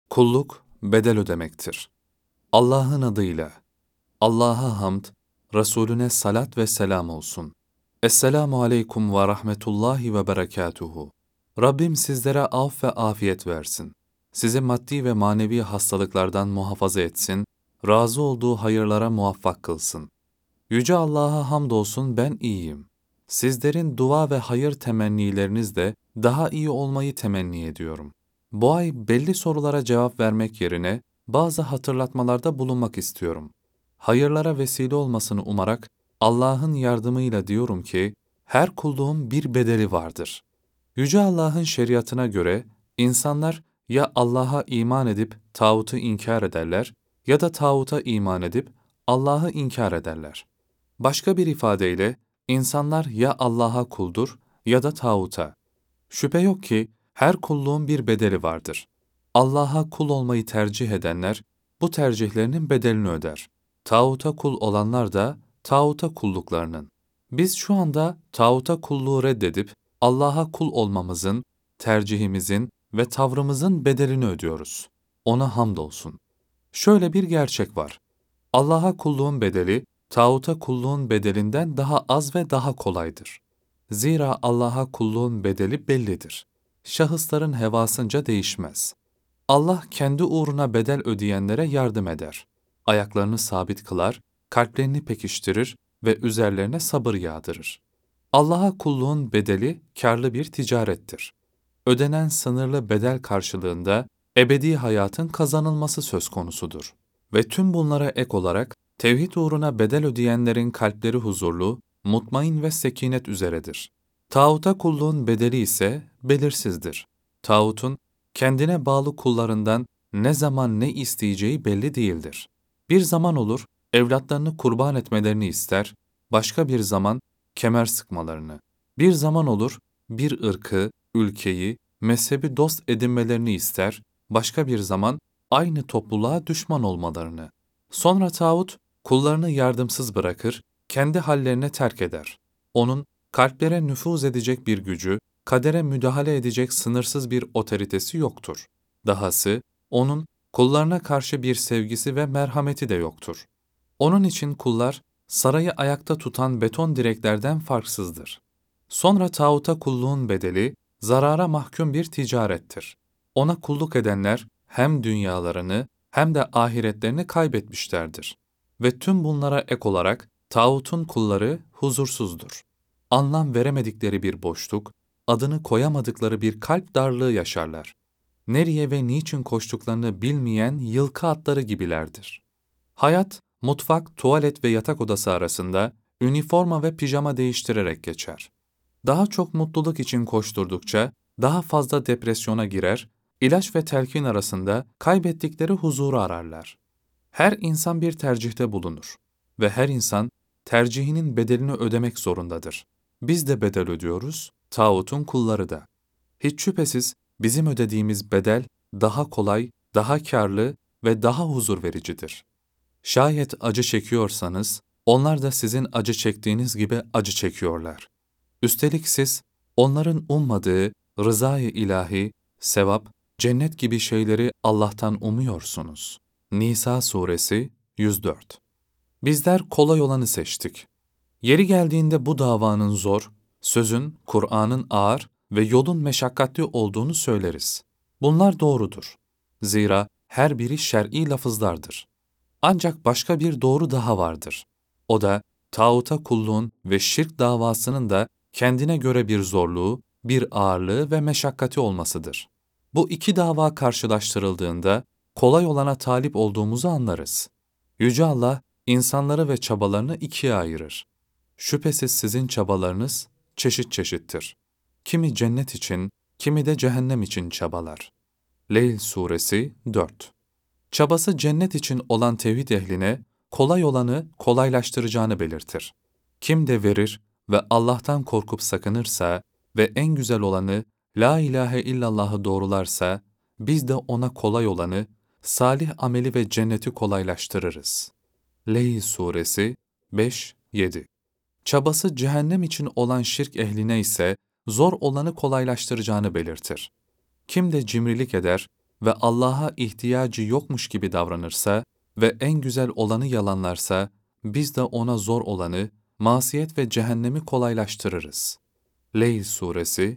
Kulluk, bedel ödemektir. Allah'ın adıyla. Allah'a hamd, Resulüne salat ve selam olsun. Esselamu aleyküm ve rahmetullahi ve berekatuhu. Rabbim sizlere af ve afiyet versin. Sizi maddi ve manevi hastalıklardan muhafaza etsin, razı olduğu hayırlara muvaffak kılsın. Yüce Allah'a hamdolsun ben iyiyim. Sizlerin dua ve hayır temennilerinizle daha iyi olmayı temenni ediyorum. Bu ay belli sorulara cevap vermek yerine bazı hatırlatmalarda bulunmak istiyorum. Hayırlara vesile olmasını umarak Allah'ın yardımıyla diyorum ki, her kulluğun bir bedeli vardır. Yüce Allah'ın şeriatına göre insanlar ya Allah'a iman edip tağutu inkar ederler ya da tağuta iman edip Allah'ı inkar ederler. Başka bir ifadeyle, insanlar ya Allah'a kuldur ya da tağuta. Şüphe yok ki her kulluğun bir bedeli vardır. Allah'a kul olmayı tercih edenler bu tercihlerinin bedelini öder. Tağuta kul olanlar da tağuta kulluklarının. Biz şu anda tağuta kulluğu reddedip Allah'a kul olmamızın, tercihimizin ve tavrımızın bedelini ödüyoruz. Ona hamdolsun. Şöyle bir gerçek var. Allah'a kulluğun bedeli, tağuta kulluğun bedelinden daha az ve daha kolaydır. Zira Allah'a kulluğun bedeli bellidir. Şahısların hevasınca değişmez. Allah kendi uğruna bedel ödeyenlere yardım eder. Ayaklarını sabit kılar, kalplerini pekiştirir ve üzerlerine sabır yağdırır. Allah'a kulluğun bedeli kârlı bir ticarettir. Ödenen sınırlı bedel karşılığında ebedi hayatın kazanılması söz konusudur. Ve tüm bunlara ek olarak tevhid uğruna bedel ödeyenlerin kalpleri huzurlu, mutmain ve sekinet üzeredir. Tağuta kulluğun bedeli ise belirsizdir. Tağutun kendine bağlı kullarından ne zaman ne isteyeceği belli değildir. Bir zaman olur, evlatlarını kurban etmelerini ister, başka bir zaman kemer sıkmalarını. Bir zaman olur, bir ırkı, ülkeyi, mezhebi dost edinmelerini ister, başka bir zaman aynı topluluğa düşman olmalarını. Sonra tağut, kullarını yardımsız bırakır, kendi hallerine terk eder. Onun, kalplere nüfuz edecek bir gücü, kadere müdahale edecek sınırsız bir otoritesi yoktur. Dahası, onun, kullarına karşı bir sevgisi ve merhameti de yoktur. Onun için kullar, sarayı ayakta tutan beton direklerden farksızdır. Sonra tağuta kulluğun bedeli, zarara mahkum bir ticarettir. Ona kulluk edenler, hem dünyalarını hem de ahiretlerini kaybetmişlerdir. Ve tüm bunlara ek olarak tağutun kulları huzursuzdur. Anlam veremedikleri bir boşluk, adını koyamadıkları bir kalp darlığı yaşarlar. Nereye ve niçin koştuklarını bilmeyen yılkı atları gibilerdir. Hayat, mutfak, tuvalet ve yatak odası arasında üniforma ve pijama değiştirerek geçer. Daha çok mutluluk için koşturdukça daha fazla depresyona girer, ilaç ve telkin arasında kaybettikleri huzuru ararlar. Her insan bir tercihte bulunur ve her insan tercihinin bedelini ödemek zorundadır. Biz de bedel ödüyoruz, tağutun kulları da. Hiç şüphesiz bizim ödediğimiz bedel daha kolay, daha kârlı ve daha huzur vericidir. Şayet acı çekiyorsanız, onlar da sizin acı çektiğiniz gibi acı çekiyorlar. Üstelik siz, onların ummadığı rızayı ilahi, sevap, cennet gibi şeyleri Allah'tan umuyorsunuz. Nisa Suresi 104. Bizler kolay olanı seçtik. Yeri geldiğinde bu davanın zor, sözün, Kur'an'ın ağır ve yolun meşakkatli olduğunu söyleriz. Bunlar doğrudur. Zira her biri şer'i lafızlardır. Ancak başka bir doğru daha vardır. O da tağuta kulluğun ve şirk davasının da kendine göre bir zorluğu, bir ağırlığı ve meşakkati olmasıdır. Bu iki dava karşılaştırıldığında kolay olana talip olduğumuzu anlarız. Yüce Allah insanları ve çabalarını ikiye ayırır. Şüphesiz sizin çabalarınız çeşit çeşittir. Kimi cennet için, kimi de cehennem için çabalar. Leyl Suresi 4. Çabası cennet için olan tevhid ehline kolay olanı kolaylaştıracağını belirtir. Kim de verir ve Allah'tan korkup sakınırsa ve en güzel olanı La ilahe illallah'ı doğrularsa, biz de ona kolay olanı, salih ameli ve cenneti kolaylaştırırız. Leyl Suresi 5-7. Çabası cehennem için olan şirk ehline ise zor olanı kolaylaştıracağını belirtir. Kim de cimrilik eder, ve Allah'a ihtiyacı yokmuş gibi davranırsa ve en güzel olanı yalanlarsa, biz de ona zor olanı, masiyet ve cehennemi kolaylaştırırız. Leyl Suresi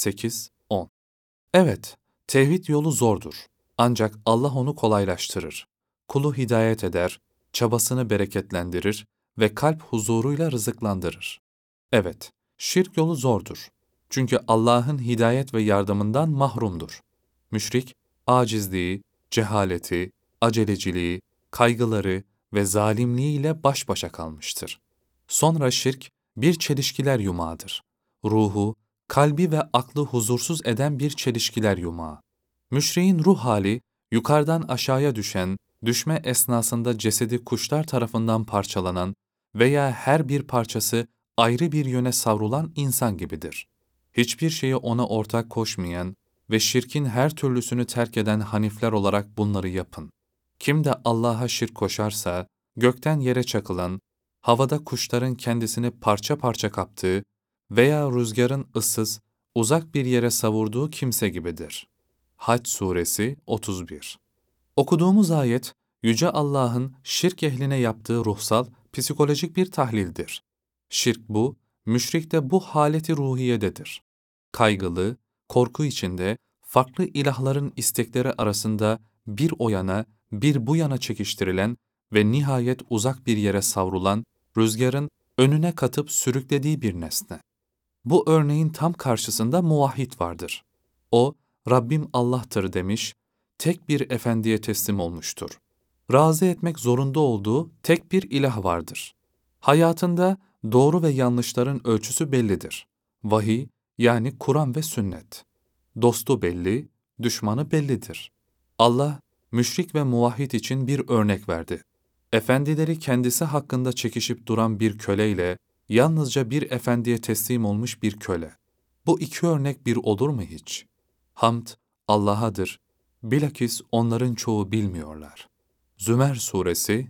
8-10. Evet, tevhid yolu zordur. Ancak Allah onu kolaylaştırır. Kulu hidayet eder, çabasını bereketlendirir ve kalp huzuruyla rızıklandırır. Evet, şirk yolu zordur. Çünkü Allah'ın hidayet ve yardımından mahrumdur. Müşrik, acizliği, cehaleti, aceleciliği, kaygıları ve zalimliğiyle baş başa kalmıştır. Sonra şirk, bir çelişkiler yumağıdır. Ruhu, kalbi ve aklı huzursuz eden bir çelişkiler yumağı. Müşriğin ruh hali, yukarıdan aşağıya düşen, düşme esnasında cesedi kuşlar tarafından parçalanan veya her bir parçası ayrı bir yöne savrulan insan gibidir. Hiçbir şeye ona ortak koşmayan ve şirkin her türlüsünü terk eden hanifler olarak bunları yapın. Kim de Allah'a şirk koşarsa, gökten yere çakılan, havada kuşların kendisini parça parça kaptığı veya rüzgarın ıssız, uzak bir yere savurduğu kimse gibidir. Hac Suresi 31. Okuduğumuz ayet, Yüce Allah'ın şirk ehline yaptığı ruhsal, psikolojik bir tahlildir. Şirk bu, müşrik de bu haleti ruhiyededir. Kaygılı, korku içinde, farklı ilahların istekleri arasında bir o yana, bir bu yana çekiştirilen ve nihayet uzak bir yere savrulan, rüzgarın önüne katıp sürüklediği bir nesne. Bu örneğin tam karşısında muvahhid vardır. O, Rabbim Allah'tır demiş, tek bir efendiye teslim olmuştur. Razı etmek zorunda olduğu tek bir ilah vardır. Hayatında doğru ve yanlışların ölçüsü bellidir. Vahiy, yani Kur'an ve sünnet. Dostu belli, düşmanı bellidir. Allah, müşrik ve muvahhid için bir örnek verdi. Efendileri kendisi hakkında çekişip duran bir köleyle, yalnızca bir efendiye teslim olmuş bir köle. Bu iki örnek bir olur mu hiç? Hamd, Allah'adır. Bilakis onların çoğu bilmiyorlar. Zümer Suresi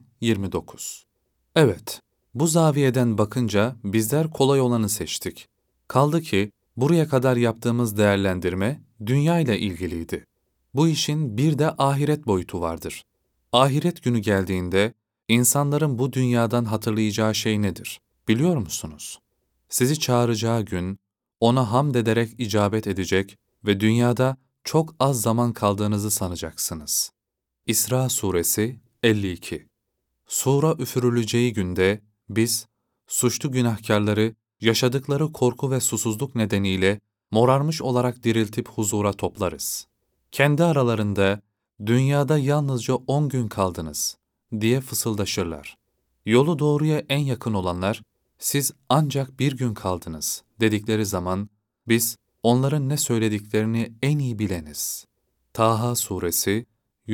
29. Evet, bu zaviyeden bakınca bizler kolay olanı seçtik. Kaldı ki, buraya kadar yaptığımız değerlendirme dünya ile ilgiliydi. Bu işin bir de ahiret boyutu vardır. Ahiret günü geldiğinde, insanların bu dünyadan hatırlayacağı şey nedir? Biliyor musunuz? Sizi çağıracağı gün, ona hamd ederek icabet edecek ve dünyada çok az zaman kaldığınızı sanacaksınız. İsra Suresi 52. Sura üfürüleceği günde biz, suçlu günahkarları yaşadıkları korku ve susuzluk nedeniyle morarmış olarak diriltip huzura toplarız. Kendi aralarında, dünyada yalnızca 10 gün kaldınız diye fısıldaşırlar. Yolu doğruya en yakın olanlar, siz ancak bir gün kaldınız dedikleri zaman, biz onların ne söylediklerini en iyi bileniz. Taha Suresi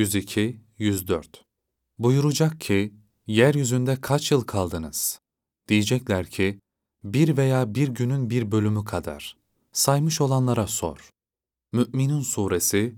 102-104. Buyuracak ki, yeryüzünde kaç yıl kaldınız? Diyecekler ki, bir veya bir günün bir bölümü kadar. Saymış olanlara sor. Mü'minun Suresi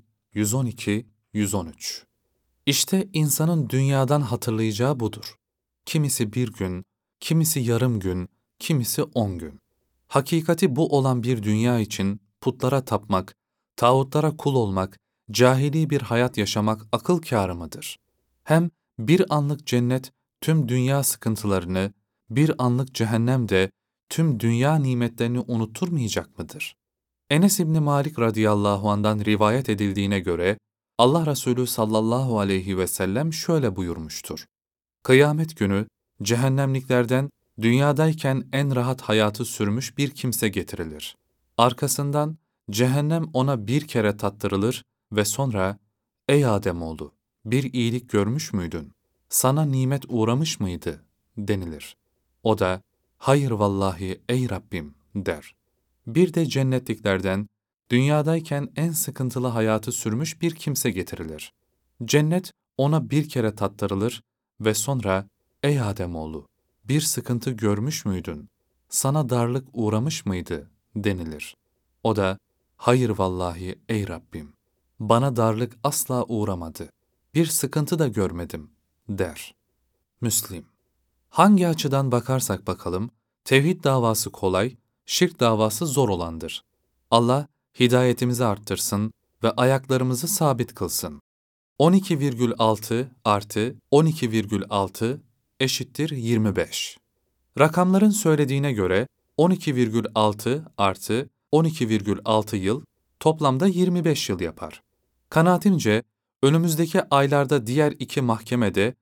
112-113. İşte insanın dünyadan hatırlayacağı budur. Kimisi bir gün, kimisi yarım gün, kimisi 10 gün. Hakikati bu olan bir dünya için putlara tapmak, tağutlara kul olmak, cahili bir hayat yaşamak akıl kârı mıdır? Hem bir anlık cennet tüm dünya sıkıntılarını, bir anlık cehennem de tüm dünya nimetlerini unutturmayacak mıdır? Enes İbni Malik radıyallahu anh'dan rivayet edildiğine göre, Allah Resulü sallallahu aleyhi ve sellem şöyle buyurmuştur. Kıyamet günü, cehennemliklerden dünyadayken en rahat hayatı sürmüş bir kimse getirilir. Arkasından cehennem ona bir kere tattırılır ve sonra, ''Ey Ademoğlu, bir iyilik görmüş müydün? Sana nimet uğramış mıydı?'' denilir. O da, ''Hayır vallahi ey Rabbim'' der. Bir de cennetliklerden, dünyadayken en sıkıntılı hayatı sürmüş bir kimse getirilir. Cennet ona bir kere tattırılır ve sonra, ''Ey Ademoğlu, bir sıkıntı görmüş müydün? Sana darlık uğramış mıydı?'' denilir. O da, ''Hayır vallahi ey Rabbim, bana darlık asla uğramadı, bir sıkıntı da görmedim.'' der. Müslim. Hangi açıdan bakarsak bakalım, tevhid davası kolay, şirk davası zor olandır. Allah hidayetimizi arttırsın, ve ayaklarımızı sabit kılsın. 12,6 artı 12,6 eşittir 25. Rakamların söylediğine göre 12,6 artı 12,6 yıl toplamda 25 yıl yapar. Kanaatimce önümüzdeki aylarda diğer iki mahkemede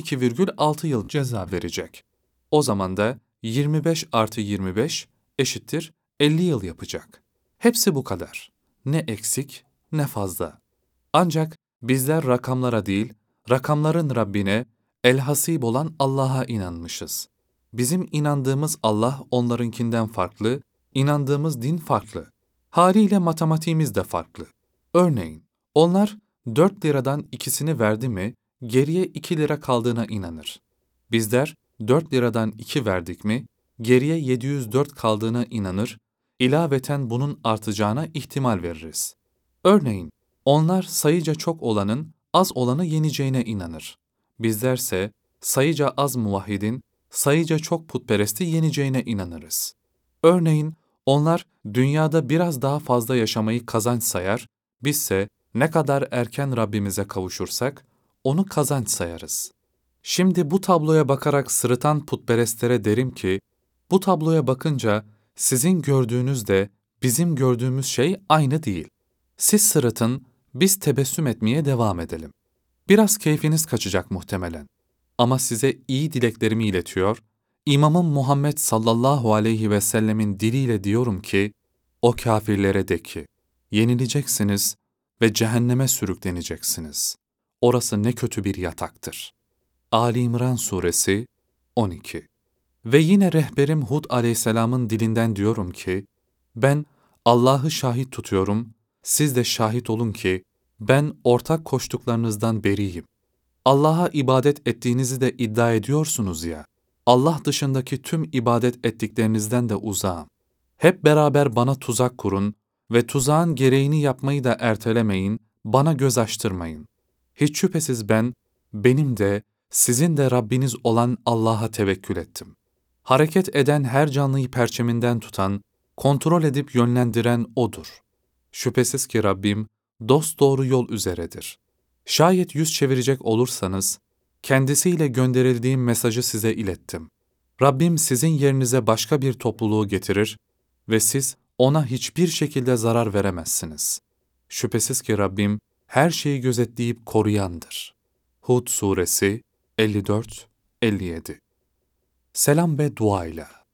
12,6 yıl ceza verecek. O zaman da 25 artı 25 eşittir 50 yıl yapacak. Hepsi bu kadar. Ne eksik ne fazla. Ancak bizler rakamlara değil, rakamların Rabbine, el-Hasib olan Allah'a inanmışız. Bizim inandığımız Allah onlarınkinden farklı, inandığımız din farklı. Haliyle matematiğimiz de farklı. Örneğin, onlar 4 liradan ikisini verdi mi, geriye 2 lira kaldığına inanır. Bizler 4 liradan 2 verdik mi, geriye 704 kaldığına inanır, ilaveten bunun artacağına ihtimal veririz. Örneğin, onlar sayıca çok olanın az olanı yeneceğine inanır. Bizlerse sayıca az muvahhidin sayıca çok putperesti yeneceğine inanırız. Örneğin, onlar dünyada biraz daha fazla yaşamayı kazanç sayar, bizse ne kadar erken Rabbimize kavuşursak onu kazanç sayarız. Şimdi bu tabloya bakarak sırıtan putperestlere derim ki, bu tabloya bakınca sizin gördüğünüz de bizim gördüğümüz şey aynı değil. Siz sırıtın, biz tebessüm etmeye devam edelim. Biraz keyfiniz kaçacak muhtemelen. Ama size iyi dileklerimi iletiyor, İmamım Muhammed sallallahu aleyhi ve sellemin diliyle diyorum ki, o kâfirlere de ki, yenileceksiniz ve cehenneme sürükleneceksiniz. Orası ne kötü bir yataktır. Ali İmran Suresi 12. Ve yine rehberim Hud aleyhisselamın dilinden diyorum ki, ben Allah'ı şahit tutuyorum, siz de şahit olun ki, ben ortak koştuklarınızdan beriyim. Allah'a ibadet ettiğinizi de iddia ediyorsunuz ya, Allah dışındaki tüm ibadet ettiklerinizden de uzağım. Hep beraber bana tuzak kurun ve tuzağın gereğini yapmayı da ertelemeyin, bana göz açtırmayın. Hiç şüphesiz ben, benim de, sizin de Rabbiniz olan Allah'a tevekkül ettim. Hareket eden her canlıyı perçeminden tutan, kontrol edip yönlendiren O'dur. Şüphesiz ki Rabbim, dosdoğru yol üzeredir. Şayet yüz çevirecek olursanız, kendisiyle gönderildiğim mesajı size ilettim. Rabbim sizin yerinize başka bir topluluğu getirir ve siz ona hiçbir şekilde zarar veremezsiniz. Şüphesiz ki Rabbim her şeyi gözetleyip koruyandır. Hud Suresi 54-57. Selam ve duayla.